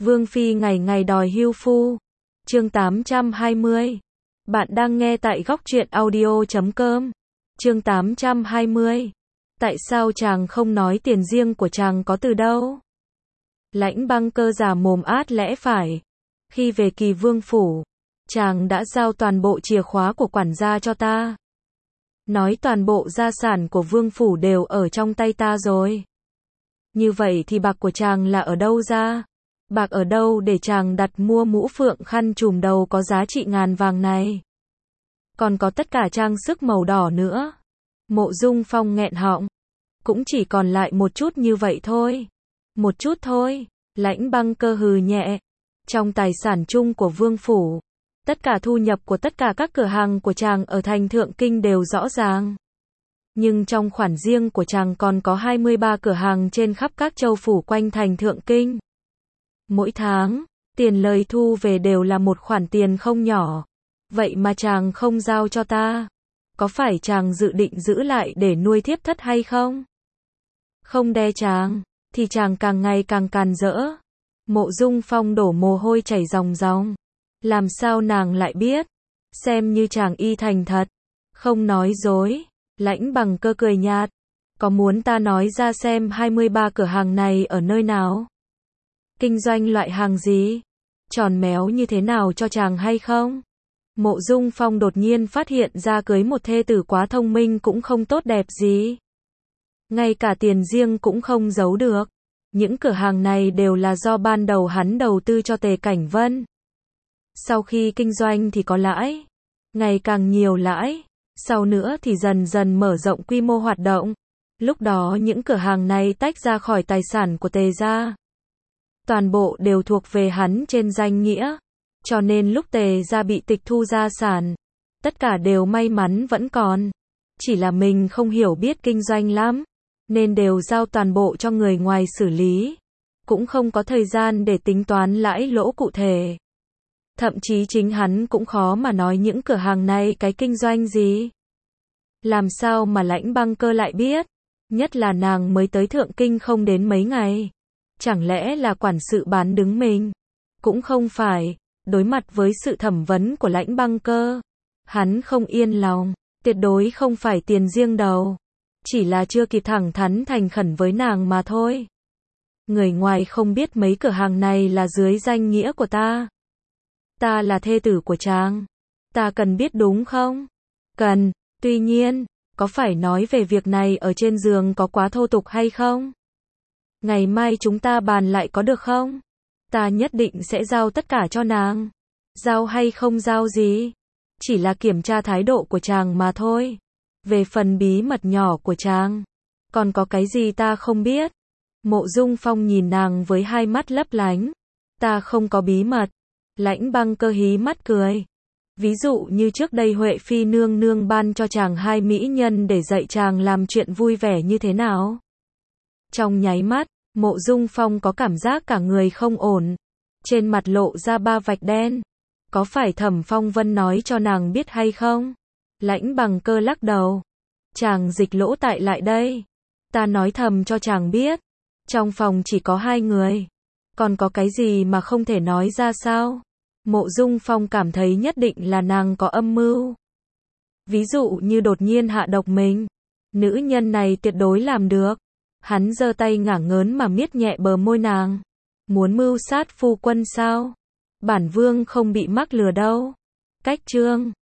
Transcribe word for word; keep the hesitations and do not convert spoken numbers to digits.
Vương phi ngày ngày đòi hưu phu. Chương tám trăm hai mươi. Bạn đang nghe tại góc truyện audio chấm com. Chương tám trăm hai mươi. Tại sao chàng không nói tiền riêng của chàng có từ đâu? Lãnh Băng Cơ già mồm át lẽ phải. Khi về Kỳ Vương phủ, chàng đã giao toàn bộ chìa khóa của quản gia cho ta. Nói toàn bộ gia sản của vương phủ đều ở trong tay ta rồi. Như vậy thì bạc của chàng là ở đâu ra? Bạc ở đâu để chàng đặt mua mũ phượng khăn trùm đầu có giá trị ngàn vàng này? Còn có tất cả trang sức màu đỏ nữa. Mộ Dung Phong nghẹn họng. Cũng chỉ còn lại một chút như vậy thôi. Một chút thôi. Lãnh Băng Cơ hừ nhẹ. Trong tài sản chung của vương phủ, tất cả thu nhập của tất cả các cửa hàng của chàng ở thành Thượng Kinh đều rõ ràng. Nhưng trong khoản riêng của chàng còn có hai mươi ba cửa hàng trên khắp các châu phủ quanh thành Thượng Kinh. Mỗi tháng, tiền lời thu về đều là một khoản tiền không nhỏ. Vậy mà chàng không giao cho ta. Có phải chàng dự định giữ lại để nuôi thiếp thất hay không? Không đe chàng, thì chàng càng ngày càng càn rỡ. Mộ Dung Phong đổ mồ hôi chảy ròng ròng. Làm sao nàng lại biết? Xem như chàng y thành thật. Không nói dối. Lãnh Băng Cơ cười nhạt. Có muốn ta nói ra xem hai mươi ba cửa hàng này ở nơi nào? Kinh doanh loại hàng gì? Tròn méo như thế nào cho chàng hay không? Mộ Dung Phong đột nhiên phát hiện ra cưới một thê tử quá thông minh cũng không tốt đẹp gì. Ngay cả tiền riêng cũng không giấu được. Những cửa hàng này đều là do ban đầu hắn đầu tư cho Tề Cảnh Vân. Sau khi kinh doanh thì có lãi. Ngày càng nhiều lãi. Sau nữa thì dần dần mở rộng quy mô hoạt động. Lúc đó những cửa hàng này tách ra khỏi tài sản của Tề gia. Toàn bộ đều thuộc về hắn trên danh nghĩa. Cho nên lúc Tề gia bị tịch thu gia sản, tất cả đều may mắn vẫn còn. Chỉ là mình không hiểu biết kinh doanh lắm, nên đều giao toàn bộ cho người ngoài xử lý. Cũng không có thời gian để tính toán lãi lỗ cụ thể. Thậm chí chính hắn cũng khó mà nói những cửa hàng này cái kinh doanh gì. Làm sao mà Lãnh Băng Cơ lại biết? Nhất là nàng mới tới Thượng Kinh không đến mấy ngày. Chẳng lẽ là quản sự bán đứng mình? Cũng không phải. Đối mặt với sự thẩm vấn của Lãnh Băng Cơ, hắn không yên lòng. Tuyệt đối không phải tiền riêng đâu. Chỉ là chưa kịp thẳng thắn thành khẩn với nàng mà thôi. Người ngoài không biết mấy cửa hàng này là dưới danh nghĩa của ta. Ta là thê tử của chàng. Ta cần biết đúng không? Cần. Tuy nhiên, có phải nói về việc này ở trên giường có quá thô tục hay không? Ngày mai chúng ta bàn lại có được không? Ta nhất định sẽ giao tất cả cho nàng. Giao hay không giao gì? Chỉ là kiểm tra thái độ của chàng mà thôi. Về phần bí mật nhỏ của chàng, còn có cái gì ta không biết? Mộ Dung Phong nhìn nàng với hai mắt lấp lánh. Ta không có bí mật. Lãnh Băng Cơ hí mắt cười. Ví dụ như trước đây Huệ Phi nương nương ban cho chàng hai mỹ nhân để dạy chàng làm chuyện vui vẻ như thế nào? Trong nháy mắt, Mộ Dung Phong có cảm giác cả người không ổn. Trên mặt lộ ra ba vạch đen. Có phải Thẩm Phong Vân nói cho nàng biết hay không? Lãnh Băng Cơ lắc đầu. Chàng dịch lỗ tại lại đây. Ta nói thầm cho chàng biết. Trong phòng chỉ có hai người. Còn có cái gì mà không thể nói ra sao? Mộ Dung Phong cảm thấy nhất định là nàng có âm mưu. Ví dụ như đột nhiên hạ độc mình. Nữ nhân này tuyệt đối làm được. Hắn giơ tay ngả ngớn mà miết nhẹ bờ môi nàng. Muốn mưu sát phu quân sao? Bản vương không bị mắc lừa đâu. Cách chương